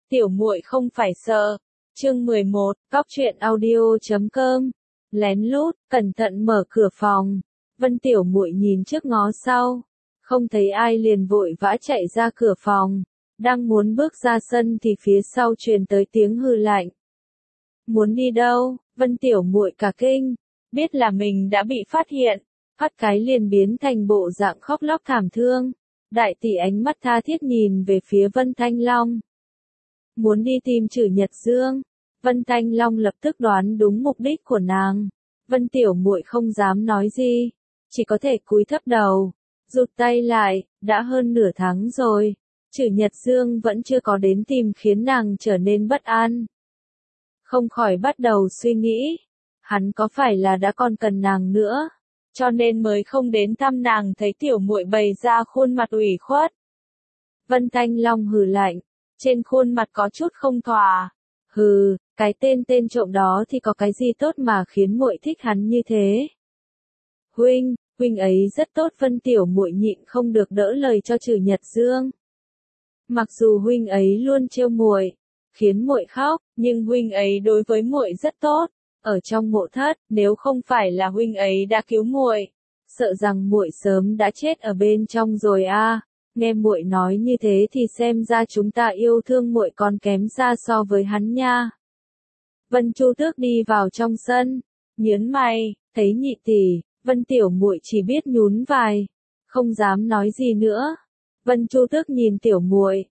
Tiểu muội không phải sợ. Chương 11, Góc truyện audio.com. Lén lút, cẩn thận mở cửa phòng. Vân tiểu muội nhìn trước ngó sau, không thấy ai liền vội vã chạy ra cửa phòng. Đang muốn bước ra sân thì phía sau truyền tới tiếng hừ lạnh. Muốn đi đâu? Vân tiểu muội cả kinh, biết là mình đã bị phát hiện, phát cái liền biến thành bộ dạng khóc lóc thảm thương. Đại tỷ ánh mắt tha thiết nhìn về phía Vân Thanh Long. Muốn đi tìm Trử Nhật Dương. Vân Thanh Long lập tức đoán đúng mục đích của nàng. Vân tiểu muội không dám nói gì, chỉ có thể cúi thấp đầu, rụt tay lại. Đã hơn nửa tháng rồi, Trử Nhật Dương vẫn chưa có đến tìm, khiến nàng trở nên bất an. Không khỏi bắt đầu suy nghĩ, hắn có phải là đã còn cần nàng nữa, cho nên mới không đến thăm nàng. Thấy tiểu muội bày ra khuôn mặt ủy khuất, Vân Thanh Long hừ lạnh, trên khuôn mặt có chút không thỏa. Hừ, cái tên trộm đó thì có cái gì tốt mà khiến muội thích hắn như thế? Huynh ấy rất tốt. Vân tiểu muội nhịn không được đỡ lời cho Trử Nhật Dương. Mặc dù huynh ấy luôn trêu muội, khiến muội khóc, nhưng huynh ấy đối với muội rất tốt. Ở trong mộ thất, nếu không phải là huynh ấy đã cứu muội, sợ rằng muội sớm đã chết ở bên trong rồi a. Nghe muội nói như thế thì xem ra chúng ta yêu thương muội còn kém xa so với hắn nha. Vân Chu Tước đi vào trong sân, nhớn mày, thấy nhị tỷ, Vân tiểu muội chỉ biết nhún vai, không dám nói gì nữa. Vân Chu Tước nhìn tiểu muội,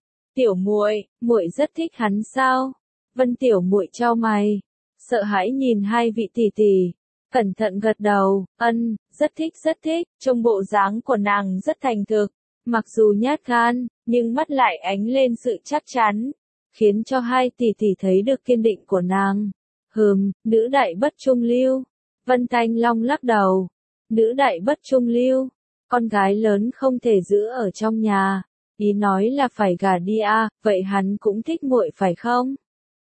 muội rất thích hắn sao? Vân tiểu muội chau mày, sợ hãi nhìn hai vị tỷ tỷ, cẩn thận gật đầu, rất thích. Trông bộ dáng của nàng rất thành thực, mặc dù nhát gan, nhưng mắt lại ánh lên sự chắc chắn, khiến cho hai tỷ tỷ thấy được kiên định của nàng. Nữ đại bất trung lưu. Vân Thanh Long lắc đầu. Nữ đại bất trung lưu, con gái lớn không thể giữ ở trong nhà, ý nói là phải gả đi à, vậy hắn cũng thích muội phải không?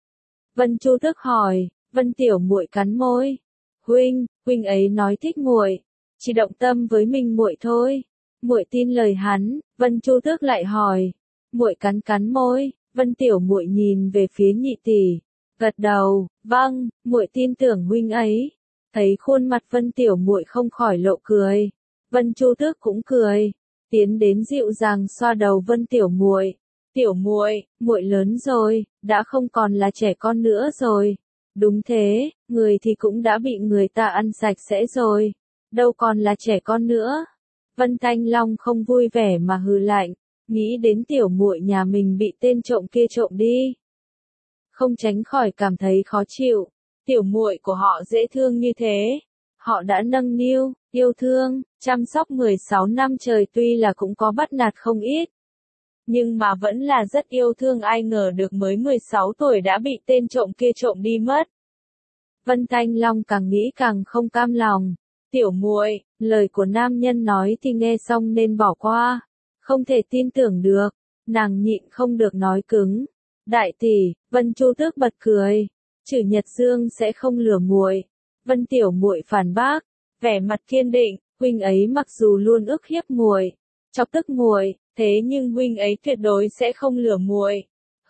Vân Chu Tước hỏi. Vân tiểu muội cắn môi. Huynh ấy nói thích muội, chỉ động tâm với mình muội thôi. Muội tin lời hắn. Vân Chu Tước lại hỏi. Muội cắn môi. Vân tiểu muội nhìn về phía nhị tỷ, gật đầu, vâng, muội tin tưởng huynh ấy. Thấy khuôn mặt Vân tiểu muội không khỏi lộ cười, Vân Chu Tước cũng cười, tiến đến dịu dàng xoa đầu Vân tiểu muội. Tiểu muội, muội lớn rồi, đã không còn là trẻ con nữa rồi. Đúng thế, người thì cũng đã bị người ta ăn sạch sẽ rồi, đâu còn là trẻ con nữa. Vân Thanh Long không vui vẻ mà hừ lạnh, nghĩ đến tiểu muội nhà mình bị tên trộm kia trộm đi, không tránh khỏi cảm thấy khó chịu. Tiểu muội của họ dễ thương như thế, họ đã nâng niu, yêu thương, chăm sóc 16 năm trời, tuy là cũng có bắt nạt không ít, nhưng mà vẫn là rất yêu thương. Ai ngờ được mới 16 tuổi đã bị tên trộm kia trộm đi mất. Vân Thanh Long càng nghĩ càng không cam lòng. Tiểu muội, lời của nam nhân nói thì nghe xong nên bỏ qua, không thể tin tưởng được. Nàng nhịn không được nói cứng. Đại tỷ. Vân Chu Tước bật cười. Trử Nhật Dương sẽ không lừa muội. Vân tiểu muội phản bác, vẻ mặt kiên định. Huynh ấy mặc dù luôn ức hiếp muội, chọc tức muội, thế nhưng huynh ấy tuyệt đối sẽ không lừa muội.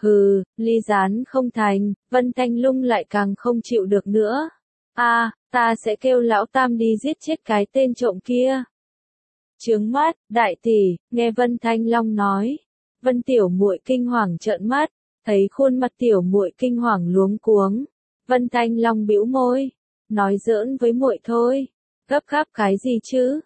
Ly gián không thành. Vân Thanh Lung lại càng không chịu được nữa. Ta sẽ kêu lão tam đi giết chết cái tên trộm kia. Chướng mắt. Đại tỷ. Nghe Vân Thanh Long nói, Vân tiểu muội kinh hoàng trợn mắt, thấy khuôn mặt tiểu muội kinh hoàng luống cuống. Vân Thanh Long bĩu môi, nói giỡn với muội thôi, gấp gáp cái gì chứ?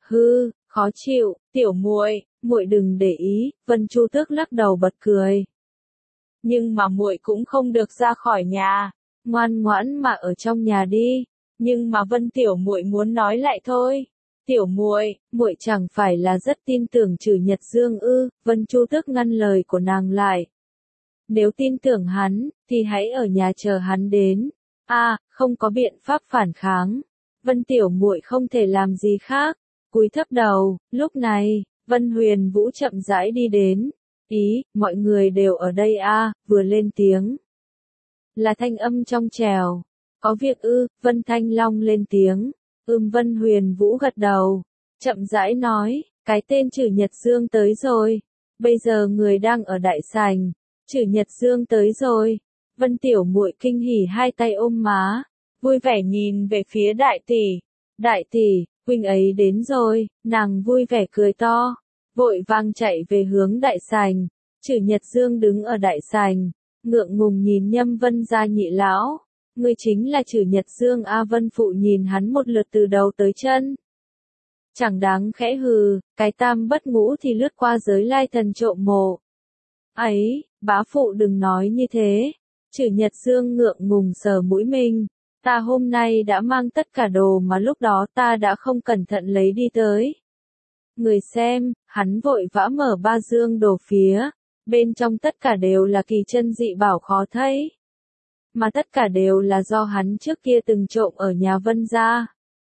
Khó chịu. Tiểu muội đừng để ý. Vân Chu Tước lắc đầu bật cười. Nhưng mà muội cũng không được ra khỏi nhà, ngoan ngoãn mà ở trong nhà đi. Nhưng mà Vân tiểu muội muốn nói lại thôi. Tiểu muội chẳng phải là rất tin tưởng Trử Nhật Dương ư? Vân Chu Tước ngăn lời của nàng lại. Nếu tin tưởng hắn, thì hãy ở nhà chờ hắn đến. Không có biện pháp phản kháng. Vân tiểu muội không thể làm gì khác, cúi thấp đầu. Lúc này, Vân Huyền Vũ chậm rãi đi đến. Mọi người đều ở đây vừa lên tiếng. Là thanh âm trong trẻo. Có việc ư? Vân Thanh Long lên tiếng. Vân Huyền Vũ gật đầu, chậm rãi nói, cái tên Trử Nhật Dương tới rồi. Bây giờ người đang ở đại sảnh, Trử Nhật Dương tới rồi. Vân Tiểu Muội kinh hỉ hai tay ôm má, vui vẻ nhìn về phía đại tỷ. Đại tỷ, huynh ấy đến rồi, nàng vui vẻ cười to, vội vàng chạy về hướng đại sảnh. Trử Nhật Dương đứng ở đại sảnh, ngượng ngùng nhìn Nhâm Vân gia nhị lão. Ngươi chính là Trử Nhật Dương a? Vân Phụ nhìn hắn một lượt từ đầu tới chân. Chẳng đáng khẽ hừ, cái tam bất ngũ thì lướt qua giới lai thần trộm mộ. Ấy, bá phụ đừng nói như thế. Trử Nhật Dương ngượng ngùng sờ mũi mình. Ta hôm nay đã mang tất cả đồ mà lúc đó ta đã không cẩn thận lấy đi tới. Người xem, hắn vội vã mở ba dương đồ phía. Bên trong tất cả đều là kỳ chân dị bảo khó thấy. Mà tất cả đều là do hắn trước kia từng trộm ở nhà Vân gia.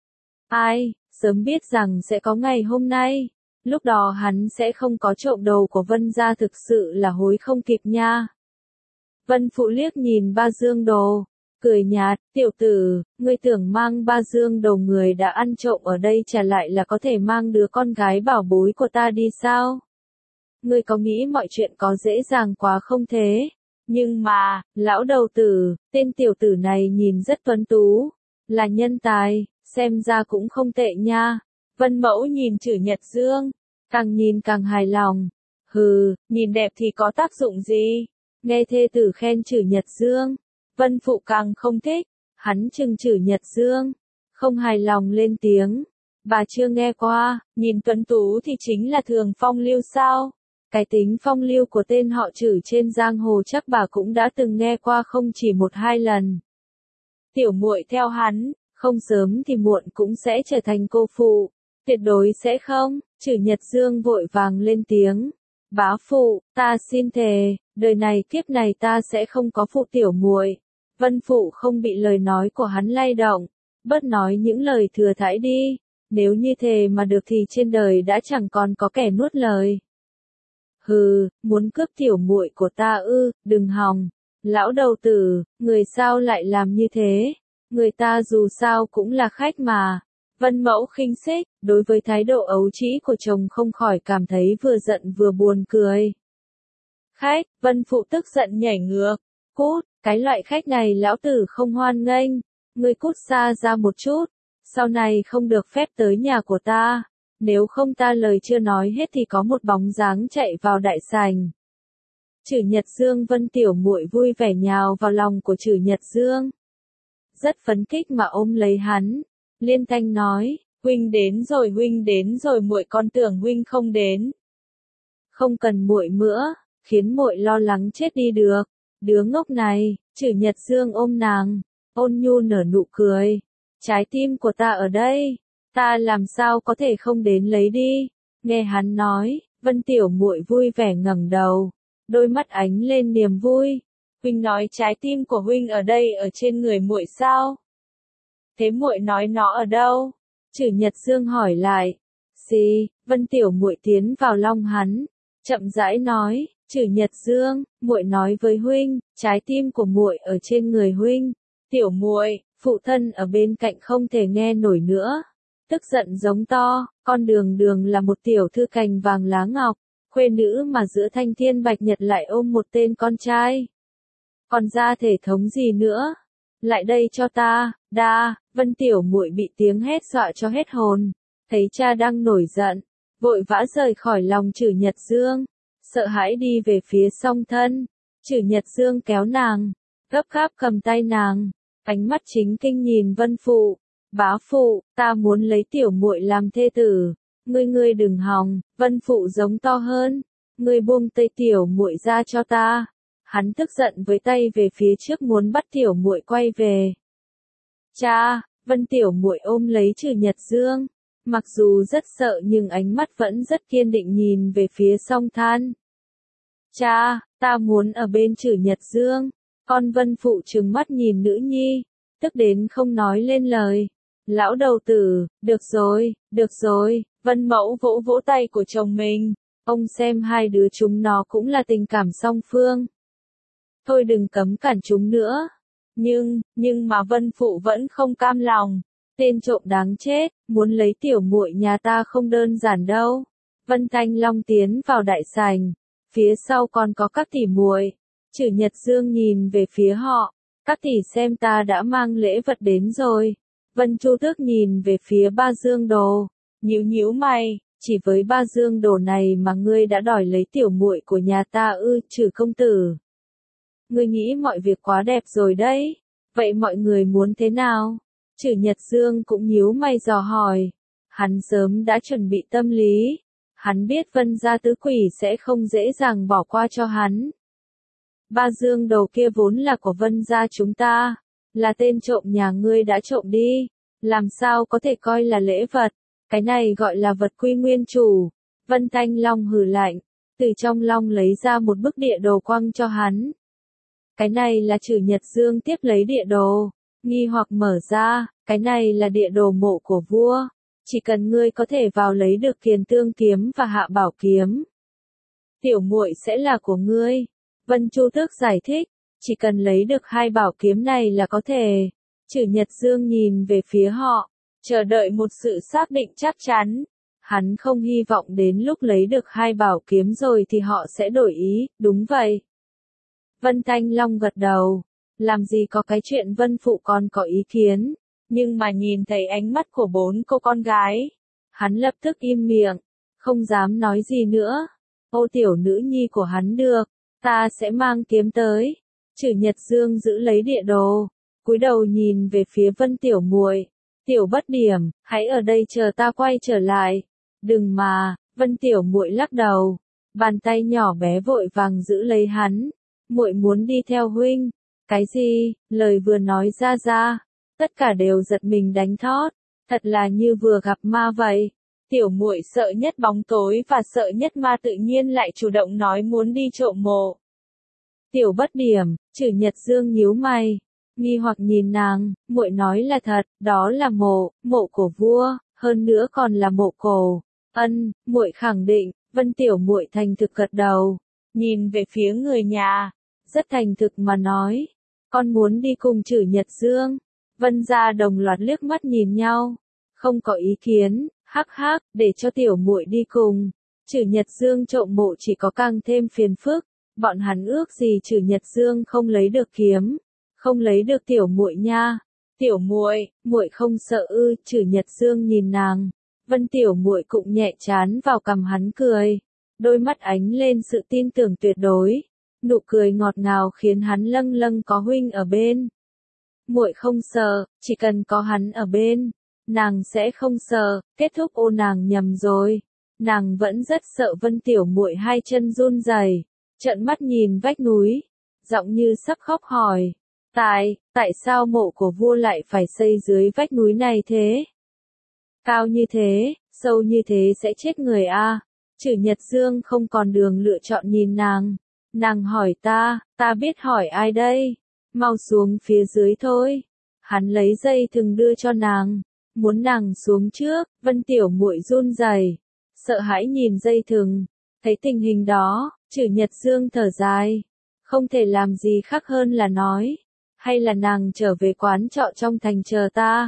Ai, sớm biết rằng sẽ có ngày hôm nay. Lúc đó hắn sẽ không có trộm đồ của Vân gia, thực sự là hối không kịp nha. Vân Phụ liếc nhìn ba dương đồ, cười nhạt, tiểu tử, ngươi tưởng mang ba dương đồ người đã ăn trộm ở đây trả lại là có thể mang đứa con gái bảo bối của ta đi sao? Ngươi có nghĩ mọi chuyện có dễ dàng quá không thế? Nhưng mà, lão đầu tử, tên tiểu tử này nhìn rất tuấn tú, là nhân tài, xem ra cũng không tệ nha. Vân Mẫu nhìn Trử Nhật Dương, càng nhìn càng hài lòng. Hừ, nhìn đẹp thì có tác dụng gì? Nghe thê tử khen Trử Nhật Dương, Vân Phụ càng không thích. Hắn chừng Trử Nhật Dương, không hài lòng lên tiếng. Bà chưa nghe qua, nhìn tuấn tú thì chính là thường phong lưu sao? Cái tính phong lưu của tên họ Trử trên giang hồ chắc bà cũng đã từng nghe qua không chỉ một hai lần. Tiểu muội theo hắn, không sớm thì muộn cũng sẽ trở thành cô phụ. Tuyệt đối sẽ không. Trử Nhật Dương vội vàng lên tiếng. Bá phụ, ta xin thề, đời này kiếp này ta sẽ không có phụ tiểu muội. Vân Phụ không bị lời nói của hắn lay động, bớt nói những lời thừa thãi đi. Nếu như thề mà được thì trên đời đã chẳng còn có kẻ nuốt lời. Hừ, muốn cướp tiểu muội của ta ư? Đừng hòng. Lão đầu tử, người sao lại làm như thế? Người ta dù sao cũng là khách mà. Vân Mẫu khinh xích, đối với thái độ ấu trĩ của chồng không khỏi cảm thấy vừa giận vừa buồn cười. Khách, Vân Phụ tức giận nhảy ngược. Cút, cái loại khách này lão tử không hoan nghênh. Ngươi cút xa ra một chút. Sau này không được phép tới nhà của ta. Nếu không ta lời chưa nói hết thì có một bóng dáng chạy vào đại sảnh. Trử Nhật Dương. Vân tiểu muội vui vẻ nhào vào lòng của Trử Nhật Dương. Rất phấn khích mà ôm lấy hắn. Liên thanh nói, huynh đến rồi muội còn tưởng huynh không đến. Không cần muội nữa, khiến muội lo lắng chết đi được. Đứa ngốc này. Trử Nhật Dương ôm nàng, ôn nhu nở nụ cười. Trái tim của ta ở đây, ta làm sao có thể không đến lấy đi. Nghe hắn nói, Vân tiểu muội vui vẻ ngẩng đầu, đôi mắt ánh lên niềm vui. Huynh nói trái tim của huynh ở đây ở trên người muội sao? Thế muội nói nó ở đâu? Trử Nhật Dương hỏi lại. Gì? Vân tiểu muội tiến vào lòng hắn, chậm rãi nói, Trử Nhật Dương, muội nói với huynh, trái tim của muội ở trên người huynh. Tiểu muội, phụ thân ở bên cạnh không thể nghe nổi nữa, tức giận giống to, con Đường Đường là một tiểu thư cành vàng lá ngọc, khuê nữ mà giữa thanh thiên bạch nhật lại ôm một tên con trai. Còn ra thể thống gì nữa? Lại đây cho ta, đa. Vân tiểu muội bị tiếng hét dọa cho hết hồn, thấy cha đang nổi giận, vội vã rời khỏi lòng Trử Nhật Dương, sợ hãi đi về phía song thân. Trử Nhật Dương kéo nàng, gấp gáp cầm tay nàng, ánh mắt chính kinh nhìn Vân Phụ. Bá phụ, ta muốn lấy tiểu muội làm thê tử. Ngươi đừng hòng. Vân Phụ giống to hơn. Ngươi buông tay tiểu muội ra cho ta. Hắn tức giận với tay về phía trước muốn bắt tiểu muội quay về. Cha, Vân tiểu muội ôm lấy Trử Nhật Dương, mặc dù rất sợ nhưng ánh mắt vẫn rất kiên định nhìn về phía song than. Cha, ta muốn ở bên Trử Nhật Dương. Con Vân Phụ trừng mắt nhìn nữ nhi, tức đến không nói lên lời. Lão đầu tử, được rồi, Vân Mẫu vỗ vỗ tay của chồng mình. Ông xem hai đứa chúng nó cũng là tình cảm song phương. Thôi đừng cấm cản chúng nữa. Nhưng mà Vân Phụ vẫn không cam lòng. Tên trộm đáng chết, muốn lấy tiểu muội nhà ta không đơn giản đâu. Vân Thanh Long tiến vào đại sảnh. Phía sau còn có các tỷ muội. Chử Nhật Dương nhìn về phía họ. Các tỷ xem ta đã mang lễ vật đến rồi. Vân Chu Tước nhìn về phía Ba Dương Đồ. Nhíu nhíu mày, chỉ với Ba Dương Đồ này mà ngươi đã đòi lấy tiểu muội của nhà ta ư? Chử công tử. Ngươi nghĩ mọi việc quá đẹp rồi đấy. Vậy mọi người muốn thế nào? Chử Nhật Dương cũng nhíu mày dò hỏi. Hắn sớm đã chuẩn bị tâm lý. Hắn biết Vân gia tứ quỷ sẽ không dễ dàng bỏ qua cho hắn. Ba Dương Đồ kia vốn là của Vân gia chúng ta. Là tên trộm nhà ngươi đã trộm đi. Làm sao có thể coi là lễ vật? Cái này gọi là vật quy nguyên chủ. Vân Thanh Long hừ lạnh. Từ trong long lấy ra một bức địa đồ quăng cho hắn. Cái này là Chử Nhật Dương tiếp lấy địa đồ. Nghi hoặc mở ra. Cái này là địa đồ mộ của vua. Chỉ cần ngươi có thể vào lấy được Kiền Tương kiếm và Hạ Bảo kiếm. Tiểu muội sẽ là của ngươi. Vân Chu Tước giải thích. Chỉ cần lấy được hai bảo kiếm này là có thể. Chử Nhật Dương nhìn về phía họ. Chờ đợi một sự xác định chắc chắn. Hắn không hy vọng đến lúc lấy được hai bảo kiếm rồi thì họ sẽ đổi ý. Đúng vậy. Vân Thanh Long gật đầu. Làm gì có cái chuyện Vân Phụ còn có ý kiến. Nhưng mà nhìn thấy ánh mắt của bốn cô con gái. Hắn lập tức im miệng. Không dám nói gì nữa. Ô tiểu nữ nhi của hắn được. Ta sẽ mang kiếm tới. Chử Nhật Dương giữ lấy địa đồ. Cúi đầu nhìn về phía Vân tiểu muội. Tiểu bất điểm, hãy ở đây chờ ta quay trở lại. Đừng mà, Vân tiểu muội lắc đầu. Bàn tay nhỏ bé vội vàng giữ lấy hắn. Muội muốn đi theo huynh. Cái gì? Lời vừa nói ra. Tất cả đều giật mình đánh thót. Thật là như vừa gặp ma vậy. Tiểu muội sợ nhất bóng tối và sợ nhất ma tự nhiên lại chủ động nói muốn đi trộm mộ. Tiểu bất điểm, Chử Nhật Dương nhíu mày. Nghi hoặc nhìn nàng, muội nói là thật, đó là mộ của vua, hơn nữa còn là mộ cổ. Ân, muội khẳng định. Vân tiểu muội thành thực gật đầu, nhìn về phía người nhà, rất thành thực mà nói, con muốn đi cùng Chử Nhật Dương. Vân gia đồng loạt liếc mắt nhìn nhau, không có ý kiến, hắc hắc, để cho tiểu muội đi cùng. Chử Nhật Dương trộm mộ chỉ có càng thêm phiền phức, bọn hắn ước gì Chử Nhật Dương không lấy được kiếm, không lấy được tiểu muội nha. Tiểu muội, muội không sợ ư? Chử Nhật Dương nhìn nàng. Vân tiểu muội cũng nhẹ chán vào cằm hắn cười, đôi mắt ánh lên sự tin tưởng tuyệt đối, nụ cười ngọt ngào khiến hắn lâng lâng có huynh ở bên. Muội không sợ, chỉ cần có hắn ở bên, nàng sẽ không sợ. Kết thúc. Ô nàng nhầm rồi, nàng vẫn rất sợ. Vân tiểu muội hai chân run rẩy, trợn mắt nhìn vách núi, giọng như sắp khóc hỏi, tại sao mộ của vua lại phải xây dưới vách núi này thế? Cao như thế, sâu như thế sẽ chết người a. Chử Nhật Dương không còn đường lựa chọn nhìn nàng. Nàng hỏi ta biết hỏi ai đây? Mau xuống phía dưới thôi. Hắn lấy dây thừng đưa cho nàng, muốn nàng xuống trước. Vân tiểu muội run rẩy, sợ hãi nhìn dây thừng. Thấy tình hình đó, Chử Nhật Dương thở dài, không thể làm gì khác hơn là nói, hay là nàng trở về quán trọ trong thành chờ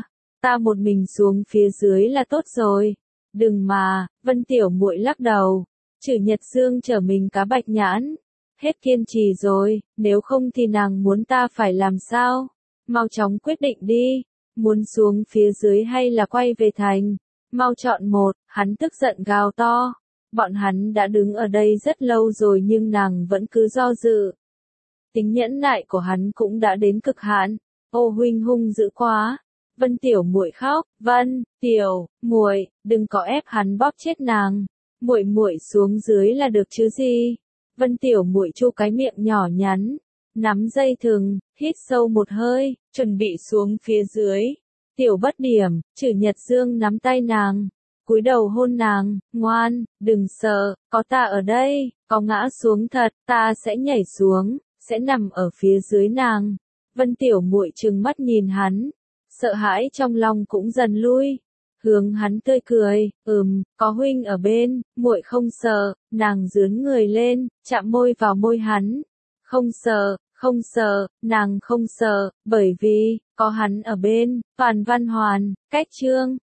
ta một mình xuống phía dưới là tốt rồi. Đừng mà. Vân tiểu muội lắc đầu. Chử Nhật Dương trở mình cá bạch nhãn, hết kiên trì rồi, nếu không thì nàng muốn ta phải làm sao? Mau chóng quyết định đi, muốn xuống phía dưới hay là quay về thành? Mau chọn một. Hắn tức giận gào to. Bọn hắn đã đứng ở đây rất lâu rồi nhưng nàng vẫn cứ do dự. Tính nhẫn nại của hắn cũng đã đến cực hạn. Ô huynh hung dữ quá. Vân tiểu muội khóc. Vân tiểu muội, đừng có ép hắn bóp chết nàng. Muội xuống dưới là được chứ gì? Vân tiểu muội chu cái miệng nhỏ nhắn, nắm dây thừng, hít sâu một hơi, chuẩn bị xuống phía dưới. Tiểu bất điểm, Chử Nhật Dương nắm tay nàng, cúi đầu hôn nàng. Ngoan, đừng sợ, có ta ở đây, có ngã xuống thật, ta sẽ nhảy xuống, sẽ nằm ở phía dưới nàng. Vân tiểu muội trừng mắt nhìn hắn, sợ hãi trong lòng cũng dần lui. Hướng hắn tươi cười, có huynh ở bên, muội không sợ. Nàng dướn người lên, chạm môi vào môi hắn. Không sợ, nàng không sợ, bởi vì có hắn ở bên. Toàn Văn Hoàn, cách chương